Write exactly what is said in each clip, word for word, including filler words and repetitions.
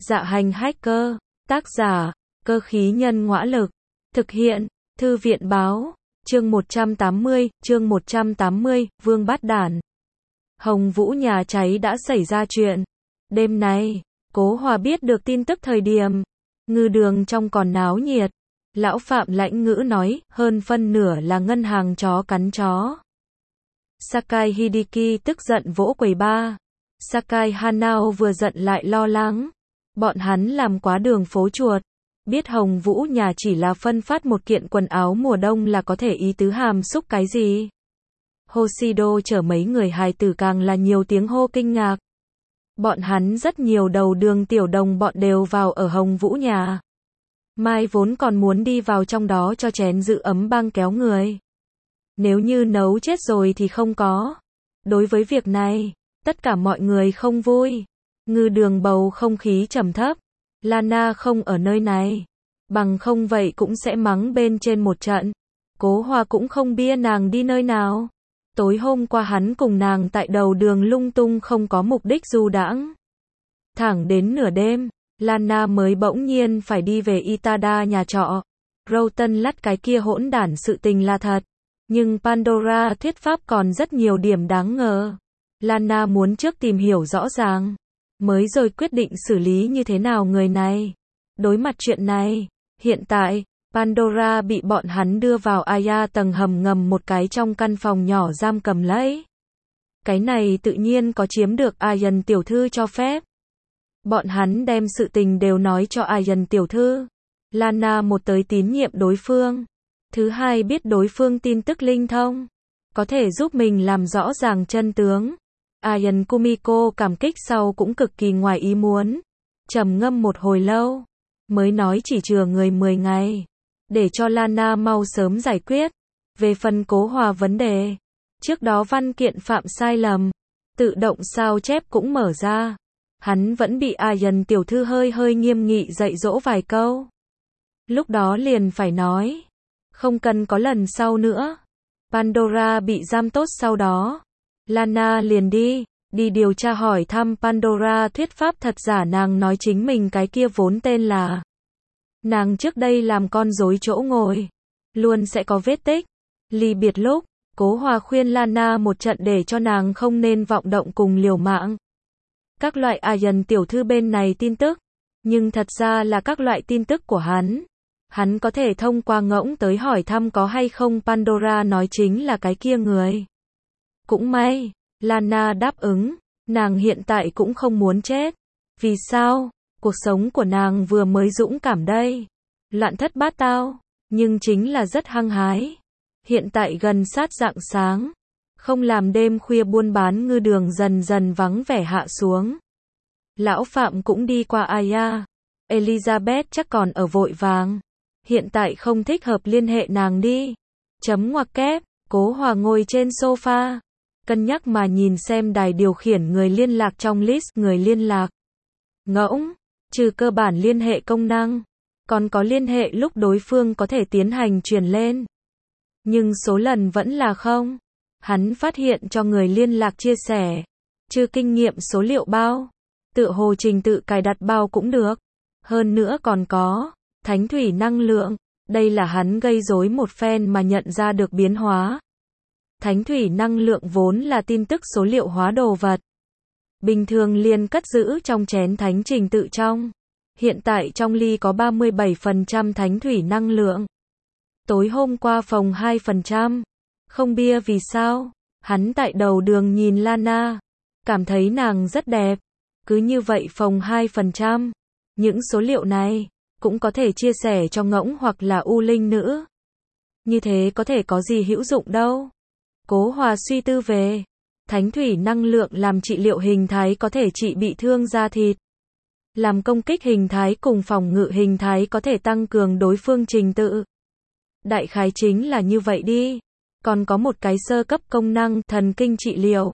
Dạ hành hacker, tác giả, cơ khí nhân ngõa lực, thực hiện, thư viện báo, chương một trăm tám mươi, chương một trăm tám mươi, Vương Bát Đản. Hồng Vũ nhà cháy đã xảy ra chuyện. Đêm nay, Cố Hòa biết được tin tức thời điểm, ngư đường trong còn náo nhiệt. Lão Phạm lãnh ngữ nói, hơn phân nửa là ngân hàng chó cắn chó. Sakai Hideki tức giận vỗ quầy ba. Sakai Hanao vừa giận lại lo lắng. Bọn hắn làm quá đường phố chuột. Biết Hồng Vũ nhà chỉ là phân phát một kiện quần áo mùa đông là có thể ý tứ hàm xúc cái gì. Hoshido chở mấy người hài tử càng là nhiều tiếng hô kinh ngạc. Bọn hắn rất nhiều đầu đường tiểu đồng bọn đều vào ở Hồng Vũ nhà. Mai vốn còn muốn đi vào trong đó cho chén giữ ấm băng kéo người. Nếu như nấu chết rồi thì không có. Đối với việc này, tất cả mọi người không vui. Ngư đường bầu không khí trầm thấp. Lana không ở nơi này. Bằng không vậy cũng sẽ mắng bên trên một trận. Cố Hòa cũng không bia nàng đi nơi nào. Tối hôm qua hắn cùng nàng tại đầu đường lung tung không có mục đích du đãng. Thẳng đến nửa đêm, Lana mới bỗng nhiên phải đi về Itada nhà trọ. Roughton lắt cái kia hỗn đản sự tình là thật. Nhưng Pandora thuyết pháp còn rất nhiều điểm đáng ngờ. Lana muốn trước tìm hiểu rõ ràng, mới rồi quyết định xử lý như thế nào người này. Đối mặt chuyện này, hiện tại, Pandora bị bọn hắn đưa vào Aya tầng hầm ngầm một cái trong căn phòng nhỏ giam cầm lấy. Cái này tự nhiên có chiếm được Ayan tiểu thư cho phép. Bọn hắn đem sự tình đều nói cho Ayan tiểu thư. Lana một tới tín nhiệm đối phương. Thứ hai biết đối phương tin tức linh thông. Có thể giúp mình làm rõ ràng chân tướng. Ayan Kumiko cảm kích sau cũng cực kỳ ngoài ý muốn. Trầm ngâm một hồi lâu. Mới nói chỉ chừa người mười ngày. Để cho Lana mau sớm giải quyết. Về phần Cố Hòa vấn đề. Trước đó văn kiện phạm sai lầm. Tự động sao chép cũng mở ra. Hắn vẫn bị Ayan tiểu thư hơi hơi nghiêm nghị dạy dỗ vài câu. Lúc đó liền phải nói. Không cần có lần sau nữa. Pandora bị giam tốt sau đó. Lana liền đi. Đi điều tra hỏi thăm Pandora thuyết pháp thật giả nàng nói chính mình cái kia vốn tên là. Nàng trước đây làm con rối chỗ ngồi. Luôn sẽ có vết tích. Ly biệt lúc. Cố Hòa khuyên Lana một trận để cho nàng không nên vọng động cùng liều mạng. Các loại Ayan tiểu thư bên này tin tức. Nhưng thật ra là các loại tin tức của hắn. Hắn có thể thông qua ngỗng tới hỏi thăm có hay không Pandora nói chính là cái kia người. Cũng may, Lana đáp ứng. Nàng hiện tại cũng không muốn chết. Vì sao? Cuộc sống của nàng vừa mới dũng cảm đây. Loạn thất bát tao. Nhưng chính là rất hăng hái. Hiện tại gần sát rạng sáng. Không làm đêm khuya buôn bán ngư đường dần dần vắng vẻ hạ xuống. Lão Phạm cũng đi qua Aya. Elizabeth chắc còn ở vội vàng. Hiện tại không thích hợp liên hệ nàng đi. Chấm ngoặc kép. Cố Hòa ngồi trên sofa. Cân nhắc mà nhìn xem đài điều khiển người liên lạc trong list người liên lạc. Ngỗng. Trừ cơ bản liên hệ công năng. Còn có liên hệ lúc đối phương có thể tiến hành truyền lên. Nhưng số lần vẫn là không. Hắn phát hiện cho người liên lạc chia sẻ. Trừ kinh nghiệm số liệu bao. Tựa hồ trình tự cài đặt bao cũng được. Hơn nữa còn có. Thánh thủy năng lượng. Đây là hắn gây rối một phen mà nhận ra được biến hóa. Thánh thủy năng lượng vốn là tin tức số liệu hóa đồ vật. Bình thường liền cất giữ trong chén thánh trình tự trong. Hiện tại trong ly có ba mươi bảy phần trăm thánh thủy năng lượng. Tối hôm qua phòng hai phần trăm. Không bia vì sao? Hắn tại đầu đường nhìn Lana. Cảm thấy nàng rất đẹp. Cứ như vậy phòng hai phần trăm. Những số liệu này cũng có thể chia sẻ cho ngỗng hoặc là U Linh nữ. Như thế có thể có gì hữu dụng đâu. Cố Hòa suy tư về. Thánh thủy năng lượng làm trị liệu hình thái có thể trị bị thương da thịt. Làm công kích hình thái cùng phòng ngự hình thái có thể tăng cường đối phương trình tự. Đại khái chính là như vậy đi. Còn có một cái sơ cấp công năng thần kinh trị liệu.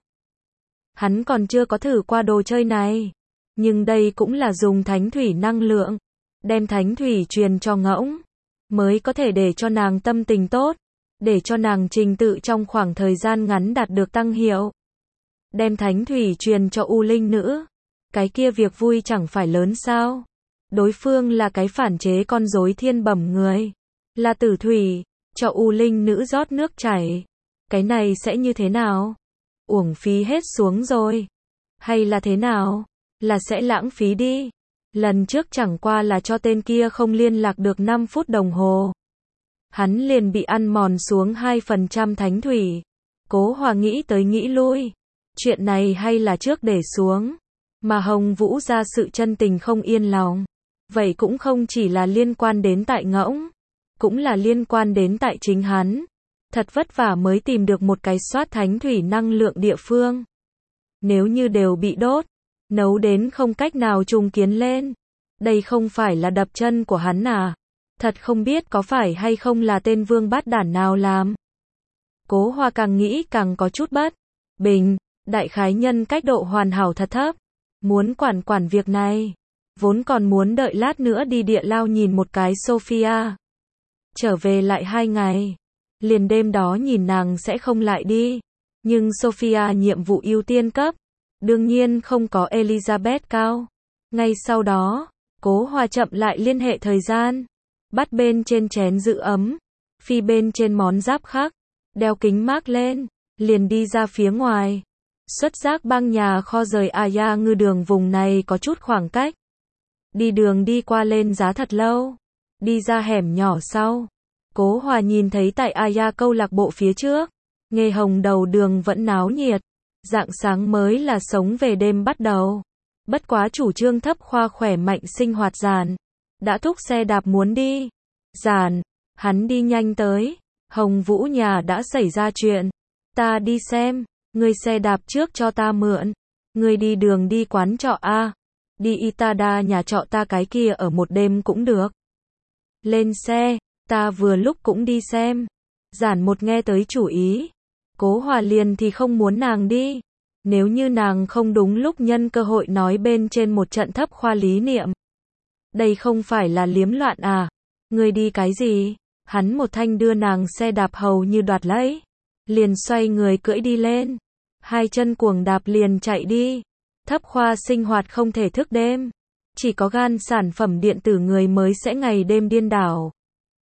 Hắn còn chưa có thử qua đồ chơi này. Nhưng đây cũng là dùng thánh thủy năng lượng. Đem thánh thủy truyền cho ngỗng. Mới có thể để cho nàng tâm tình tốt. Để cho nàng trình tự trong khoảng thời gian ngắn đạt được tăng hiệu. Đem thánh thủy truyền cho U Linh nữ. Cái kia việc vui chẳng phải lớn sao? Đối phương là cái phản chế con rối thiên bẩm người. Là tử thủy, cho U Linh nữ rót nước chảy. Cái này sẽ như thế nào? Uổng phí hết xuống rồi. Hay là thế nào? Là sẽ lãng phí đi. Lần trước chẳng qua là cho tên kia không liên lạc được năm phút đồng hồ. Hắn liền bị ăn mòn xuống hai phần trăm thánh thủy. Cố Hòa nghĩ tới nghĩ lui. Chuyện này hay là trước để xuống. Mà Hồng Vũ ra sự chân tình không yên lòng. Vậy cũng không chỉ là liên quan đến tại ngỗng. Cũng là liên quan đến tại chính hắn. Thật vất vả mới tìm được một cái soát thánh thủy năng lượng địa phương. Nếu như đều bị đốt, nấu đến không cách nào trùng kiến lên. Đây không phải là đập chân của hắn à? Thật không biết có phải hay không là tên vương bát đản nào làm. Cố Hoa càng nghĩ càng có chút bất bình, đại khái nhân cách độ hoàn hảo thật thấp. Muốn quản quản việc này. Vốn còn muốn đợi lát nữa đi địa lao nhìn một cái Sophia. Trở về lại hai ngày. Liền đêm đó nhìn nàng sẽ không lại đi. Nhưng Sophia nhiệm vụ ưu tiên cấp. Đương nhiên không có Elizabeth cao. Ngay sau đó, Cố Hoa chậm lại liên hệ thời gian. Bắt bên trên chén giữ ấm. Phi bên trên món giáp khác. Đeo kính mác lên. Liền đi ra phía ngoài. Xuất giác băng nhà kho rời Aya ngư đường vùng này có chút khoảng cách. Đi đường đi qua lên giá thật lâu. Đi ra hẻm nhỏ sau. Cố Hòa nhìn thấy tại Aya câu lạc bộ phía trước. Nghề hồng đầu đường vẫn náo nhiệt. Rạng sáng mới là sống về đêm bắt đầu. Bất quá chủ trương thấp khoa khỏe mạnh sinh hoạt giản. Đã thúc xe đạp muốn đi. Giản, hắn đi nhanh tới. Hồng Vũ nhà đã xảy ra chuyện. Ta đi xem. Người xe đạp trước cho ta mượn. Người đi đường đi quán trọ A. Đi Itada nhà trọ ta cái kia ở một đêm cũng được. Lên xe, ta vừa lúc cũng đi xem. Giản một nghe tới chủ ý. Cố Hòa liền thì không muốn nàng đi. Nếu như nàng không đúng lúc nhân cơ hội nói bên trên một trận thấp khoa lý niệm. Đây không phải là liếm loạn à? Người đi cái gì? Hắn một thanh đưa nàng xe đạp hầu như đoạt lấy. Liền xoay người cưỡi đi lên. Hai chân cuồng đạp liền chạy đi. Thấp khoa sinh hoạt không thể thức đêm. Chỉ có gan sản phẩm điện tử người mới sẽ ngày đêm điên đảo.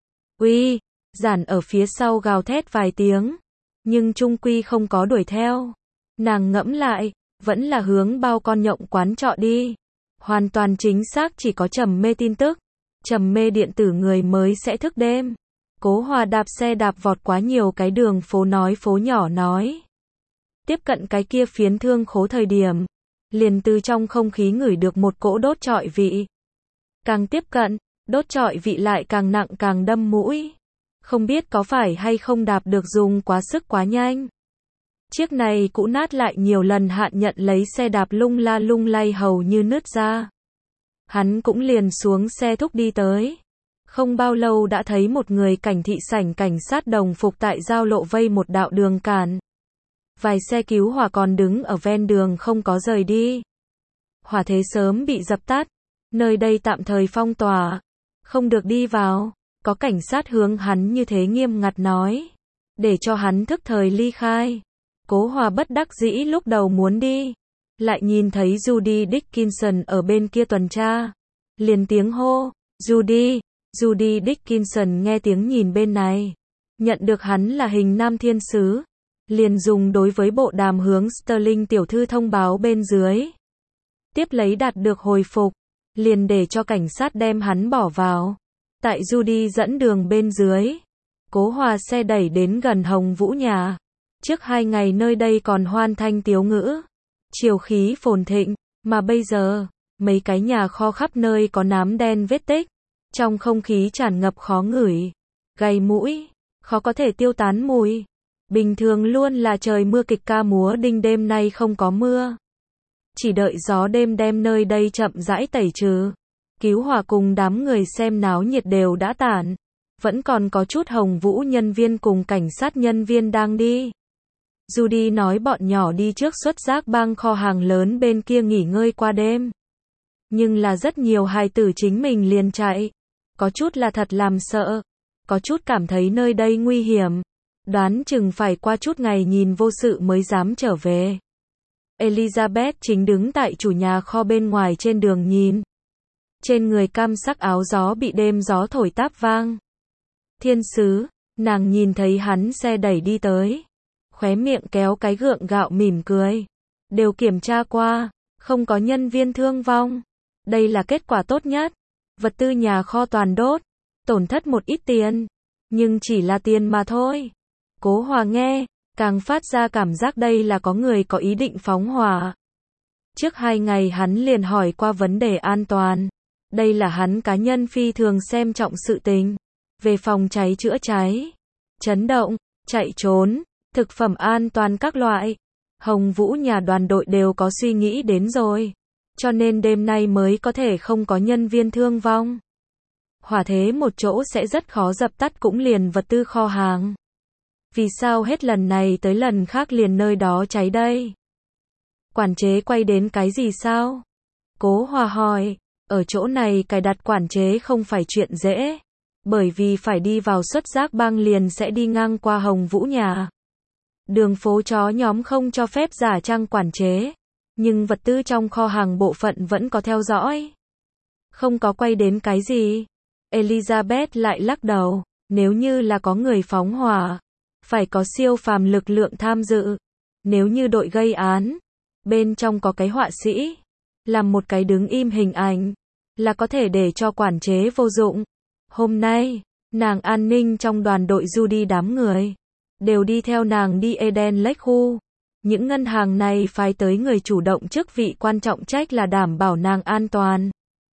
Uy, Giản ở phía sau gào thét vài tiếng. Nhưng trung quy không có đuổi theo. Nàng ngẫm lại, vẫn là hướng bao con nhộng quán trọ đi. Hoàn toàn chính xác chỉ có trầm mê tin tức. Trầm mê điện tử người mới sẽ thức đêm. Cố Hòa đạp xe đạp vọt quá nhiều cái đường phố nói phố nhỏ nói. Tiếp cận cái kia phiến thương khố thời điểm. Liền từ trong không khí ngửi được một cỗ đốt trọi vị. Càng tiếp cận, đốt trọi vị lại càng nặng càng đâm mũi. Không biết có phải hay không đạp được dùng quá sức quá nhanh. Chiếc này cũ nát lại nhiều lần hạn nhận lấy xe đạp lung la lung lay hầu như nứt ra. Hắn cũng liền xuống xe thúc đi tới. Không bao lâu đã thấy một người cảnh thị sảnh cảnh sát đồng phục tại giao lộ vây một đạo đường cản. Vài xe cứu hỏa còn đứng ở ven đường không có rời đi. Hỏa thế sớm bị dập tắt. Nơi đây tạm thời phong tỏa. Không được đi vào. Có cảnh sát hướng hắn như thế nghiêm ngặt nói. Để cho hắn thức thời ly khai. Cố Hòa bất đắc dĩ lúc đầu muốn đi. Lại nhìn thấy Judy Dickinson ở bên kia tuần tra. Liền tiếng hô. Judy. Judy Dickinson nghe tiếng nhìn bên này. Nhận được hắn là hình nam thiên sứ. Liền dùng đối với bộ đàm hướng Sterling tiểu thư thông báo bên dưới. Tiếp lấy đạt được hồi phục. Liền để cho cảnh sát đem hắn bỏ vào. Tại Judy dẫn đường bên dưới. Cố Hòa xe đẩy đến gần Hồng Vũ nhà. Trước hai ngày nơi đây còn hoan thanh tiếu ngữ. Chiều khí phồn thịnh. Mà bây giờ, mấy cái nhà kho khắp nơi có nám đen vết tích. Trong không khí tràn ngập khó ngửi. Gay mũi. Khó có thể tiêu tán mùi. Bình thường luôn là trời mưa kịch ca múa đinh đêm nay không có mưa. Chỉ đợi gió đêm đem nơi đây chậm rãi tẩy trừ. Cứu hỏa cùng đám người xem náo nhiệt đều đã tản. Vẫn còn có chút Hồng Vũ nhân viên cùng cảnh sát nhân viên đang đi. Judy nói bọn nhỏ đi trước xuất giác bang kho hàng lớn bên kia nghỉ ngơi qua đêm. Nhưng là rất nhiều hài tử chính mình liền chạy. Có chút là thật làm sợ. Có chút cảm thấy nơi đây nguy hiểm. Đoán chừng phải qua chút ngày nhìn vô sự mới dám trở về. Elizabeth chính đứng tại chủ nhà kho bên ngoài trên đường nhìn. Trên người cam sắc áo gió bị đêm gió thổi táp vang. Thiên sứ, nàng nhìn thấy hắn xe đẩy đi tới. Khóe miệng kéo cái gượng gạo mỉm cười. Đều kiểm tra qua, không có nhân viên thương vong. Đây là kết quả tốt nhất. Vật tư nhà kho toàn đốt, tổn thất một ít tiền. Nhưng chỉ là tiền mà thôi. Cố Hòa nghe, càng phát ra cảm giác đây là có người có ý định phóng hỏa. Trước hai ngày hắn liền hỏi qua vấn đề an toàn. Đây là hắn cá nhân phi thường xem trọng sự tình. Về phòng cháy chữa cháy, chấn động, chạy trốn, thực phẩm an toàn các loại. Hồng Vũ nhà đoàn đội đều có suy nghĩ đến rồi. Cho nên đêm nay mới có thể không có nhân viên thương vong. Hỏa thế một chỗ sẽ rất khó dập tắt cũng liền vật tư kho hàng. Vì sao hết lần này tới lần khác liền nơi đó cháy đây? Quản chế quay đến cái gì sao? Cố Hòa hỏi, ở chỗ này cài đặt quản chế không phải chuyện dễ. Bởi vì phải đi vào xuất giác bang liền sẽ đi ngang qua Hồng Vũ nhà. Đường phố chó nhóm không cho phép giả trang quản chế. Nhưng vật tư trong kho hàng bộ phận vẫn có theo dõi. Không có quay đến cái gì. Elizabeth lại lắc đầu, nếu như là có người phóng hỏa, phải có siêu phàm lực lượng tham dự. Nếu như đội gây án, bên trong có cái họa sĩ, làm một cái đứng im hình ảnh, là có thể để cho quản chế vô dụng. Hôm nay, nàng an ninh trong đoàn đội Judy đám người, đều đi theo nàng đi Eden Lake khu. Những ngân hàng này phái tới người chủ động chức vị quan trọng trách là đảm bảo nàng an toàn.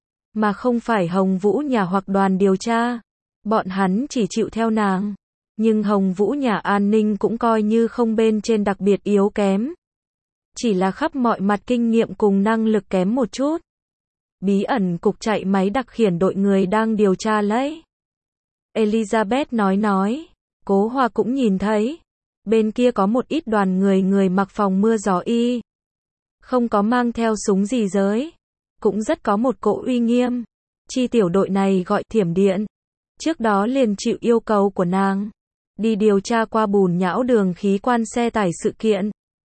Mà không phải Hồng Vũ nhà hoặc đoàn điều tra. Bọn hắn chỉ chịu theo nàng. Nhưng Hồng Vũ nhà an ninh cũng coi như không bên trên đặc biệt yếu kém. Chỉ là khắp mọi mặt kinh nghiệm cùng năng lực kém một chút. Bí ẩn cục chạy máy đặc khiển đội người đang điều tra lấy. Elizabeth nói nói. Cố Hòa cũng nhìn thấy. Bên kia có một ít đoàn người người mặc phòng mưa gió y. Không có mang theo súng gì giới. Cũng rất có một cỗ uy nghiêm. Chi tiểu đội này gọi Thiểm Điện. Trước đó liền chịu yêu cầu của nàng. Đi điều tra qua bùn nhão đường khí quan xe tải sự kiện.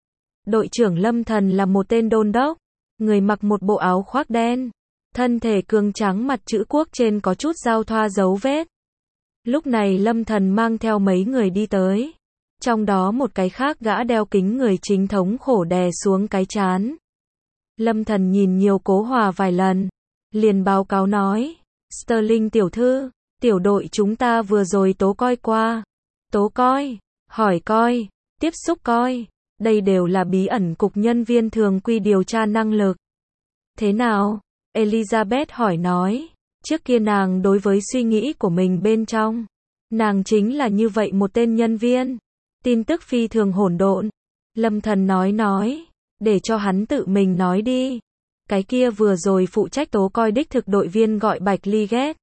Đội trưởng Lâm Thần là một tên đôn đốc. Người mặc một bộ áo khoác đen. Thân thể cường tráng mặt chữ quốc trên có chút dao thoa dấu vết. Lúc này Lâm Thần mang theo mấy người đi tới. Trong đó một cái khác gã đeo kính người chính thống khổ đè xuống cái trán. Lâm Thần nhìn nhiều Cố Hòa vài lần. Liền báo cáo nói. Sterling tiểu thư, tiểu đội chúng ta vừa rồi tố coi qua. Tố coi, hỏi coi, tiếp xúc coi. Đây đều là bí ẩn cục nhân viên thường quy điều tra năng lực. Thế nào? Elizabeth hỏi nói. Trước kia nàng đối với suy nghĩ của mình bên trong. Nàng chính là như vậy một tên nhân viên. Tin tức phi thường hỗn độn. Lâm Thần nói nói. Để cho hắn tự mình nói đi. Cái kia vừa rồi phụ trách tố coi đích thực đội viên gọi Bạch Ly ghét.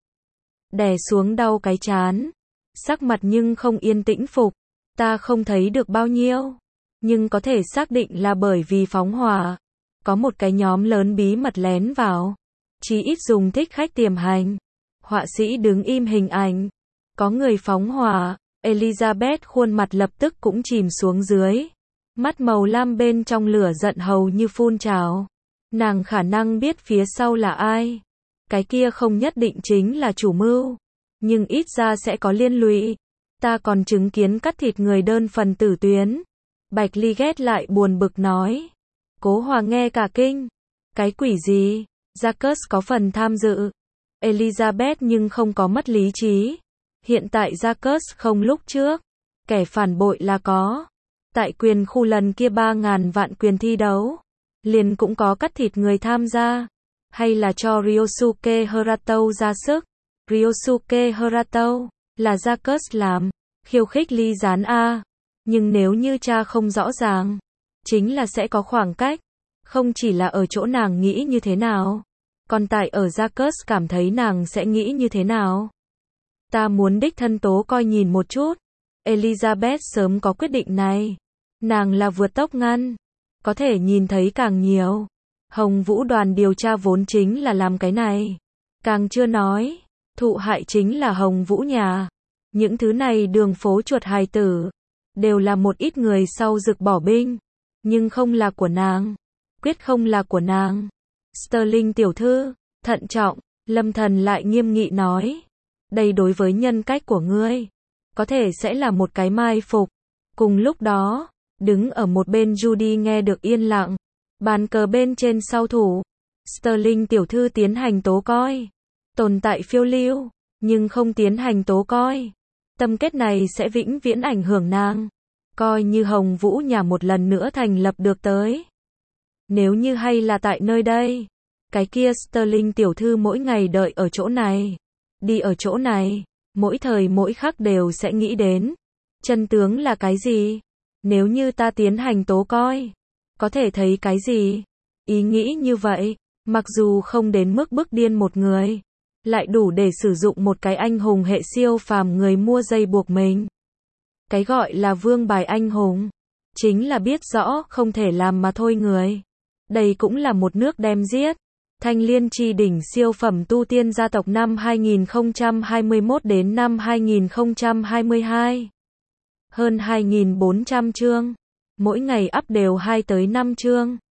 Đè xuống đau cái chán. Sắc mặt nhưng không yên tĩnh phục. Ta không thấy được bao nhiêu. Nhưng có thể xác định là bởi vì phóng hỏa. Có một cái nhóm lớn bí mật lén vào. Chí ít dùng thích khách tiềm hành. Họa sĩ đứng im hình ảnh. Có người phóng hỏa. Elizabeth khuôn mặt lập tức cũng chìm xuống dưới. Mắt màu lam bên trong lửa giận hầu như phun trào. Nàng khả năng biết phía sau là ai. Cái kia không nhất định chính là chủ mưu. Nhưng ít ra sẽ có liên lụy. Ta còn chứng kiến cắt thịt người đơn phần tử tuyến. Bạch Ly ghét lại buồn bực nói. Cố Hòa nghe cả kinh. Cái quỷ gì? Jacques có phần tham dự. Elizabeth nhưng không có mất lý trí. Hiện tại Jacques không lúc trước. Kẻ phản bội là có. Tại quyền khu lần kia ba ngàn vạn quyền thi đấu. Liền cũng có cắt thịt người tham gia. Hay là cho Ryosuke Harato ra sức. Ryosuke Harato là Jacques làm. Khiêu khích ly gián A. Nhưng nếu như cha không rõ ràng. Chính là sẽ có khoảng cách. Không chỉ là ở chỗ nàng nghĩ như thế nào. Còn tại ở Jacques cảm thấy nàng sẽ nghĩ như thế nào. Ta muốn đích thân tố coi nhìn một chút. Elizabeth sớm có quyết định này. Nàng là vượt tốc ngăn. Có thể nhìn thấy càng nhiều. Hồng Vũ đoàn điều tra vốn chính là làm cái này. Càng chưa nói. Thụ hại chính là Hồng Vũ nhà. Những thứ này đường phố chuột hài tử. Đều là một ít người sau rực bỏ binh. Nhưng không là của nàng. quyết không là của nàng. Sterling tiểu thư, thận trọng, Lâm Thần lại nghiêm nghị nói. Đây đối với nhân cách của ngươi, có thể sẽ là một cái mai phục. Cùng lúc đó, đứng ở một bên Judy nghe được yên lặng. Bàn cờ bên trên sau thủ. Sterling tiểu thư tiến hành tố coi. Tồn tại phiêu lưu, nhưng không tiến hành tố coi. Tâm kết này sẽ vĩnh viễn ảnh hưởng nàng. Coi như Hồng Vũ nhà một lần nữa thành lập được tới. Nếu như hay là tại nơi đây, cái kia Sterling tiểu thư mỗi ngày đợi ở chỗ này, đi ở chỗ này, mỗi thời mỗi khắc đều sẽ nghĩ đến. Chân tướng là cái gì? Nếu như ta tiến hành tố coi, có thể thấy cái gì? Ý nghĩ như vậy, mặc dù không đến mức bức điên một người, lại đủ để sử dụng một cái anh hùng hệ siêu phàm người mua dây buộc mình. Cái gọi là vương bài anh hùng, chính là biết rõ không thể làm mà thôi người. Đây cũng là một nước đem giết. Thanh Liên Chi đỉnh siêu phẩm tu tiên gia tộc năm hai nghìn không trăm hai mươi mốt đến năm hai nghìn không trăm hai mươi hai. Hơn hai nghìn bốn trăm chương. Mỗi ngày up đều hai tới năm chương.